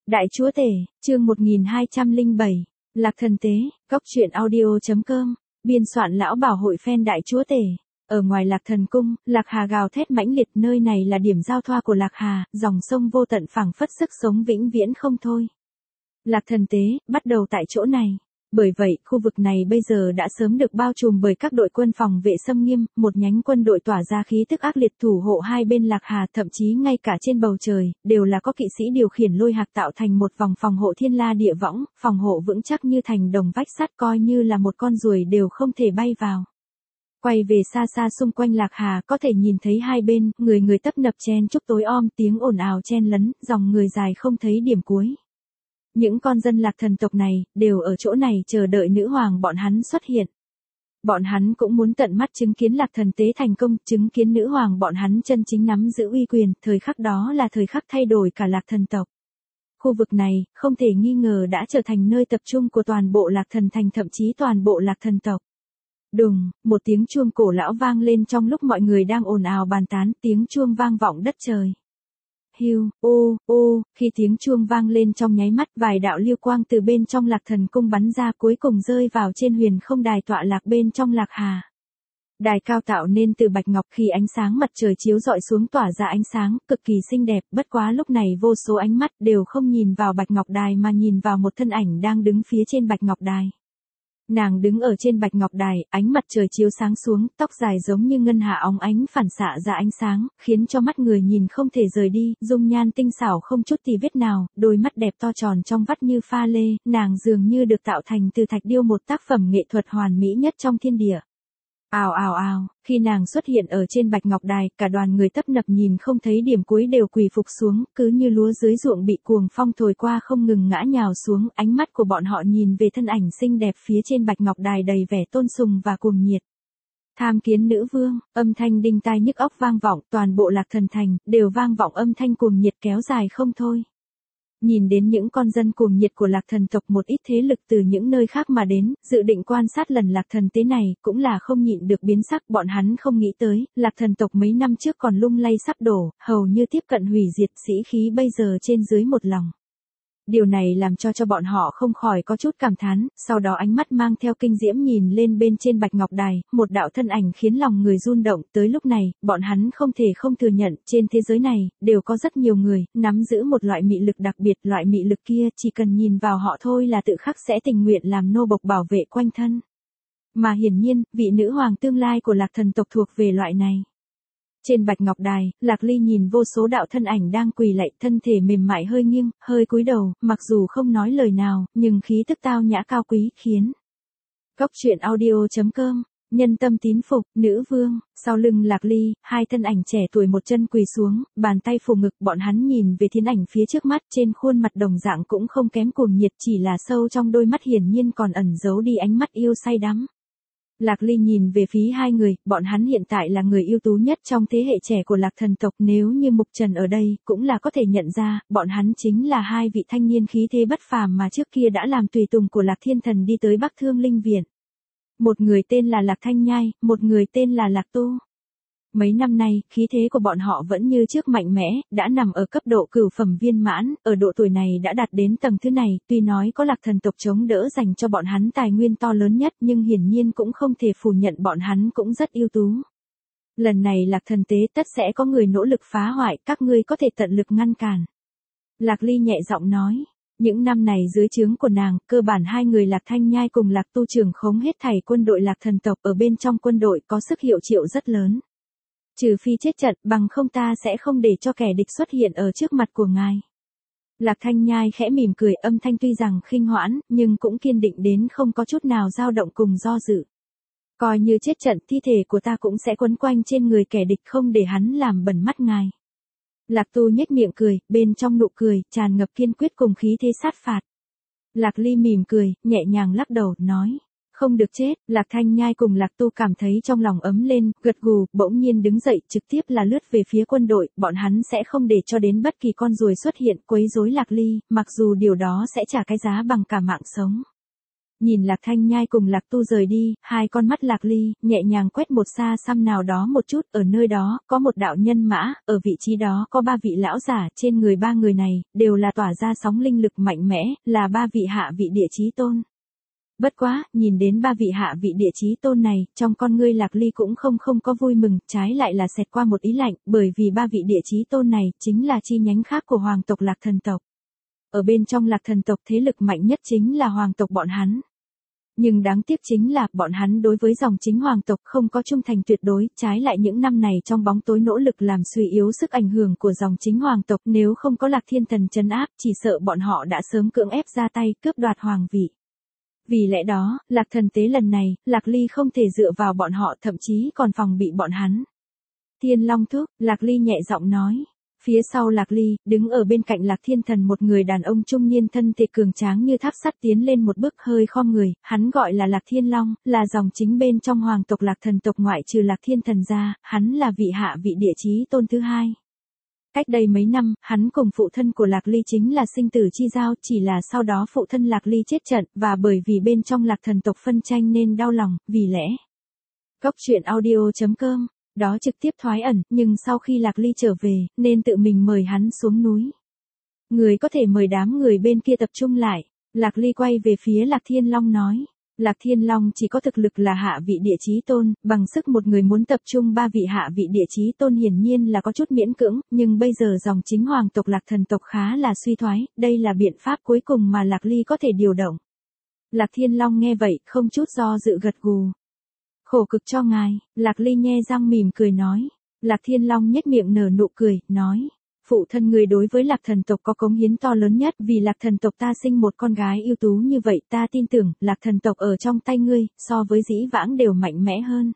Đại Chúa Tể, chương 1207, Lạc Thần Tế, Góc truyện audio.com, biên soạn Lão Bảo Hội fan Đại Chúa Tể. Ở ngoài Lạc Thần Cung, Lạc Hà gào thét mãnh liệt, nơi này là điểm giao thoa của Lạc Hà, dòng sông vô tận phảng phất sức sống vĩnh viễn không thôi. Lạc Thần Tế, bắt đầu tại chỗ này. Bởi vậy, khu vực này bây giờ đã sớm được bao trùm bởi các đội quân phòng vệ xâm nghiêm, một nhánh quân đội tỏa ra khí tức ác liệt thủ hộ hai bên Lạc Hà, thậm chí ngay cả trên bầu trời, đều là có kỵ sĩ điều khiển lôi hạc tạo thành một vòng phòng hộ thiên la địa võng, phòng hộ vững chắc như thành đồng vách sắt, coi như là một con ruồi đều không thể bay vào. Quay về xa xa xung quanh Lạc Hà có thể nhìn thấy hai bên, người tấp nập chen chúc tối om, tiếng ồn ào chen lấn, dòng người dài không thấy điểm cuối. Những con dân Lạc Thần tộc này, đều ở chỗ này chờ đợi nữ hoàng bọn hắn xuất hiện. Bọn hắn cũng muốn tận mắt chứng kiến Lạc Thần Tế thành công, chứng kiến nữ hoàng bọn hắn chân chính nắm giữ uy quyền, thời khắc đó là thời khắc thay đổi cả Lạc Thần tộc. Khu vực này, không thể nghi ngờ đã trở thành nơi tập trung của toàn bộ Lạc Thần thành, thậm chí toàn bộ Lạc Thần tộc. Đùng, một tiếng chuông cổ lão vang lên trong lúc mọi người đang ồn ào bàn tán, tiếng chuông vang vọng đất trời. Hiu, ô, khi tiếng chuông vang lên trong nháy mắt, vài đạo lưu quang từ bên trong Lạc Thần cung bắn ra, cuối cùng rơi vào trên huyền không đài tọa lạc bên trong Lạc Hà. Đài cao tạo nên từ bạch ngọc, khi ánh sáng mặt trời chiếu rọi xuống tỏa ra ánh sáng cực kỳ xinh đẹp, bất quá lúc này vô số ánh mắt đều không nhìn vào bạch ngọc đài mà nhìn vào một thân ảnh đang đứng phía trên bạch ngọc đài. Nàng đứng ở trên bạch ngọc đài, ánh mặt trời chiếu sáng xuống, tóc dài giống như ngân hà óng ánh phản xạ ra ánh sáng, khiến cho mắt người nhìn không thể rời đi, dung nhan tinh xảo không chút tì vết nào, đôi mắt đẹp to tròn trong vắt như pha lê, nàng dường như được tạo thành từ thạch điêu, một tác phẩm nghệ thuật hoàn mỹ nhất trong thiên địa. Ào, khi nàng xuất hiện ở trên bạch ngọc đài, cả đoàn người tấp nập nhìn không thấy điểm cuối đều quỳ phục xuống, cứ như lúa dưới ruộng bị cuồng phong thổi qua không ngừng ngã nhào xuống, ánh mắt của bọn họ nhìn về thân ảnh xinh đẹp phía trên bạch ngọc đài đầy vẻ tôn sùng và cuồng nhiệt. Tham kiến nữ vương, âm thanh đinh tai nhức óc vang vọng, toàn bộ Lạc Thần thành đều vang vọng âm thanh cuồng nhiệt kéo dài không thôi. Nhìn đến những con dân cuồng nhiệt của Lạc Thần tộc, một ít thế lực từ những nơi khác mà đến, dự định quan sát lần Lạc Thần Tế này, cũng là không nhịn được biến sắc, bọn hắn không nghĩ tới, Lạc Thần tộc mấy năm trước còn lung lay sắp đổ, hầu như tiếp cận hủy diệt, sĩ khí bây giờ trên dưới một lòng. Điều này làm cho bọn họ không khỏi có chút cảm thán, sau đó ánh mắt mang theo kinh diễm nhìn lên bên trên bạch ngọc đài, một đạo thân ảnh khiến lòng người run động, tới lúc này, bọn hắn không thể không thừa nhận, trên thế giới này, đều có rất nhiều người, nắm giữ một loại mị lực đặc biệt, loại mị lực kia, chỉ cần nhìn vào họ thôi là tự khắc sẽ tình nguyện làm nô bộc bảo vệ quanh thân. Mà hiển nhiên, vị nữ hoàng tương lai của Lạc Thần tộc thuộc về loại này. Trên bạch ngọc đài, Lạc Ly nhìn vô số đạo thân ảnh đang quỳ lạy, thân thể mềm mại hơi nghiêng, hơi cúi đầu, mặc dù không nói lời nào, nhưng khí tức tao nhã cao quý, khiến Góc truyện audio.com, nhân tâm tín phục, nữ vương. Sau lưng Lạc Ly, hai thân ảnh trẻ tuổi một chân quỳ xuống, bàn tay phủ ngực, bọn hắn nhìn về thiên ảnh phía trước mắt, trên khuôn mặt đồng dạng cũng không kém cuồng nhiệt, chỉ là sâu trong đôi mắt hiển nhiên còn ẩn giấu đi ánh mắt yêu say đắm. Lạc Ly nhìn về phía hai người, bọn hắn hiện tại là người ưu tú nhất trong thế hệ trẻ của Lạc Thần tộc, nếu như Mục Trần ở đây, cũng là có thể nhận ra, bọn hắn chính là hai vị thanh niên khí thế bất phàm mà trước kia đã làm tùy tùng của Lạc Thiên Thần đi tới Bắc Thương Linh Viện. Một người tên là Lạc Thanh Nhai, một người tên là Lạc Tu. Mấy năm nay, khí thế của bọn họ vẫn như trước mạnh mẽ, đã nằm ở cấp độ cửu phẩm viên mãn, ở độ tuổi này đã đạt đến tầng thứ này, tuy nói có Lạc Thần tộc chống đỡ dành cho bọn hắn tài nguyên to lớn nhất, nhưng hiển nhiên cũng không thể phủ nhận bọn hắn cũng rất ưu tú. Lần này Lạc Thần Tế tất sẽ có người nỗ lực phá hoại, các ngươi có thể tận lực ngăn cản. Lạc Ly nhẹ giọng nói. Những năm này dưới trướng của nàng, cơ bản hai người Lạc Thanh Nhai cùng Lạc Tu trưởng khống hết thảy quân đội Lạc Thần tộc, ở bên trong quân đội có sức hiệu triệu rất lớn. Trừ phi chết trận, bằng không ta sẽ không để cho kẻ địch xuất hiện ở trước mặt của ngài. Lạc Thanh Nhai khẽ mỉm cười, âm thanh tuy rằng khinh hoãn, nhưng cũng kiên định đến không có chút nào dao động cùng do dự. Coi như chết trận, thi thể của ta cũng sẽ quấn quanh trên người kẻ địch, không để hắn làm bẩn mắt ngài. Lạc Tu nhếch miệng cười, bên trong nụ cười, tràn ngập kiên quyết cùng khí thế sát phạt. Lạc Ly mỉm cười, nhẹ nhàng lắc đầu, nói. Không được chết. Lạc Thanh Nhai cùng Lạc Tu cảm thấy trong lòng ấm lên, gật gù, bỗng nhiên đứng dậy, trực tiếp là lướt về phía quân đội, bọn hắn sẽ không để cho đến bất kỳ con ruồi xuất hiện quấy rối Lạc Ly, mặc dù điều đó sẽ trả cái giá bằng cả mạng sống. Nhìn Lạc Thanh Nhai cùng Lạc Tu rời đi, hai con mắt Lạc Ly, nhẹ nhàng quét một xa xăm nào đó một chút, ở nơi đó, có một đạo nhân mã, ở vị trí đó có ba vị lão giả, trên người ba người này, đều là tỏa ra sóng linh lực mạnh mẽ, là ba vị hạ vị địa chí tôn. Bất quá, nhìn đến ba vị hạ vị địa chí tôn này, trong con ngươi Lạc Ly cũng không có vui mừng, trái lại là xẹt qua một ý lạnh, bởi vì ba vị địa chí tôn này, chính là chi nhánh khác của hoàng tộc Lạc Thần tộc. Ở bên trong Lạc Thần tộc thế lực mạnh nhất chính là hoàng tộc bọn hắn. Nhưng đáng tiếc chính là, bọn hắn đối với dòng chính hoàng tộc không có trung thành tuyệt đối, trái lại những năm này trong bóng tối nỗ lực làm suy yếu sức ảnh hưởng của dòng chính hoàng tộc, nếu không có Lạc Thiên Thần trấn áp, chỉ sợ bọn họ đã sớm cưỡng ép ra tay, cướp đoạt hoàng vị. Vì lẽ đó, Lạc Thần tế lần này, Lạc Ly không thể dựa vào bọn họ, thậm chí còn phòng bị bọn hắn. Thiên Long thúc, Lạc Ly nhẹ giọng nói. Phía sau Lạc Ly, đứng ở bên cạnh Lạc Thiên Thần một người đàn ông trung niên thân thể cường tráng như tháp sắt tiến lên một bước hơi khom người, hắn gọi là Lạc Thiên Long, là dòng chính bên trong hoàng tộc Lạc Thần tộc ngoại trừ Lạc Thiên Thần ra, hắn là vị hạ vị địa chí tôn thứ hai. Cách đây mấy năm, hắn cùng phụ thân của Lạc Ly chính là sinh tử chi giao, chỉ là sau đó phụ thân Lạc Ly chết trận, và bởi vì bên trong Lạc Thần tộc phân tranh nên đau lòng, vì lẽ. Góc truyện audio.com, đó trực tiếp thoái ẩn, nhưng sau khi Lạc Ly trở về, nên tự mình mời hắn xuống núi. Người có thể mời đám người bên kia tập trung lại. Lạc Ly quay về phía Lạc Thiên Long nói. Lạc Thiên Long chỉ có thực lực là hạ vị địa chí tôn, bằng sức một người muốn tập trung ba vị hạ vị địa chí tôn hiển nhiên là có chút miễn cưỡng, nhưng bây giờ dòng chính hoàng tộc Lạc Thần tộc khá là suy thoái, đây là biện pháp cuối cùng mà Lạc Ly có thể điều động. Lạc Thiên Long nghe vậy, không chút do dự gật gù. Khổ cực cho ngài, Lạc Ly nhe răng mỉm cười nói. Lạc Thiên Long nhếch miệng nở nụ cười, nói. Phụ thân người đối với Lạc Thần tộc có cống hiến to lớn nhất, vì Lạc Thần tộc ta sinh một con gái ưu tú như vậy, ta tin tưởng, Lạc Thần tộc ở trong tay ngươi, so với dĩ vãng đều mạnh mẽ hơn.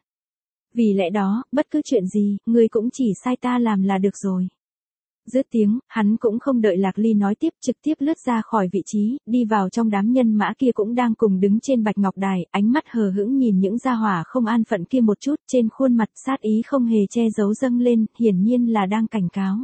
Vì lẽ đó, bất cứ chuyện gì, ngươi cũng chỉ sai ta làm là được rồi. Dứt tiếng, hắn cũng không đợi Lạc Ly nói tiếp, trực tiếp lướt ra khỏi vị trí, đi vào trong đám nhân mã kia cũng đang cùng đứng trên bạch ngọc đài, ánh mắt hờ hững nhìn những gia hỏa không an phận kia một chút, trên khuôn mặt sát ý không hề che giấu dâng lên, hiển nhiên là đang cảnh cáo.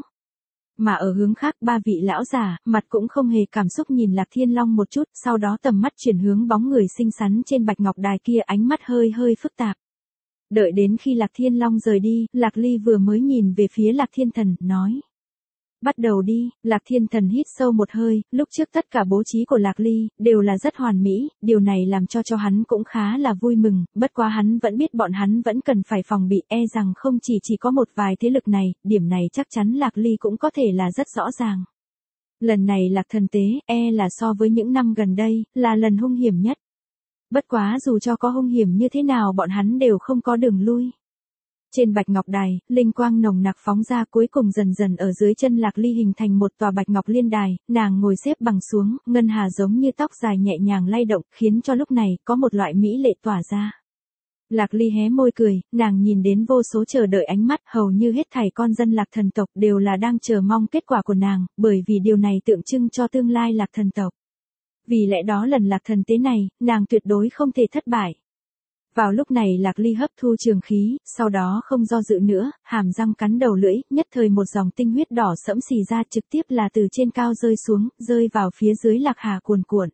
Mà ở hướng khác ba vị lão giả, mặt cũng không hề cảm xúc nhìn Lạc Thiên Long một chút, sau đó tầm mắt chuyển hướng bóng người xinh xắn trên bạch ngọc đài kia, ánh mắt hơi phức tạp. Đợi đến khi Lạc Thiên Long rời đi, Lạc Ly vừa mới nhìn về phía Lạc Thiên Thần, nói. Bắt đầu đi, Lạc Thiên Thần hít sâu một hơi, lúc trước tất cả bố trí của Lạc Ly, đều là rất hoàn mỹ, điều này làm cho hắn cũng khá là vui mừng, bất quá hắn vẫn biết bọn hắn vẫn cần phải phòng bị, rằng không chỉ có một vài thế lực này, điểm này chắc chắn Lạc Ly cũng có thể là rất rõ ràng. Lần này Lạc Thần tế, là so với những năm gần đây, là lần hung hiểm nhất. Bất quá dù cho có hung hiểm như thế nào bọn hắn đều không có đường lui. Trên bạch ngọc đài, linh quang nồng nặc phóng ra cuối cùng dần dần ở dưới chân Lạc Ly hình thành một tòa bạch ngọc liên đài, nàng ngồi xếp bằng xuống, ngân hà giống như tóc dài nhẹ nhàng lay động, khiến cho lúc này, có một loại mỹ lệ tỏa ra. Lạc Ly hé môi cười, nàng nhìn đến vô số chờ đợi ánh mắt, hầu như hết thảy con dân Lạc Thần tộc đều là đang chờ mong kết quả của nàng, bởi vì điều này tượng trưng cho tương lai Lạc Thần tộc. Vì lẽ đó lần Lạc Thần tế này, nàng tuyệt đối không thể thất bại. Vào lúc này Lạc Ly hấp thu trường khí, sau đó không do dự nữa, hàm răng cắn đầu lưỡi, nhất thời một dòng tinh huyết đỏ sẫm xì ra trực tiếp là từ trên cao rơi xuống, rơi vào phía dưới Lạc Hà cuồn cuộn.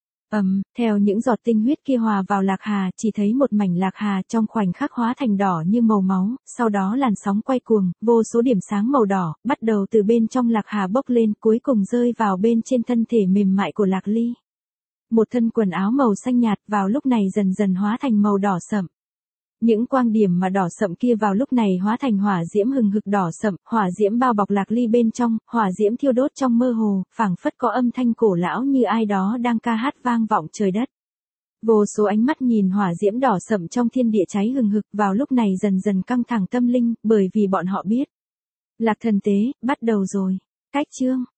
Theo những giọt tinh huyết kia hòa vào Lạc Hà, chỉ thấy một mảnh Lạc Hà trong khoảnh khắc hóa thành đỏ như màu máu, sau đó làn sóng quay cuồng, vô số điểm sáng màu đỏ, bắt đầu từ bên trong Lạc Hà bốc lên, cuối cùng rơi vào bên trên thân thể mềm mại của Lạc Ly. Một thân quần áo màu xanh nhạt vào lúc này dần dần hóa thành màu đỏ sậm. Những quang điểm mà đỏ sậm kia vào lúc này hóa thành hỏa diễm hừng hực đỏ sậm, hỏa diễm bao bọc Lạc Ly bên trong, hỏa diễm thiêu đốt trong mơ hồ, phảng phất có âm thanh cổ lão như ai đó đang ca hát vang vọng trời đất. Vô số ánh mắt nhìn hỏa diễm đỏ sậm trong thiên địa cháy hừng hực vào lúc này dần dần căng thẳng tâm linh, bởi vì bọn họ biết. Lạc Thần tế, bắt đầu rồi. Cách chương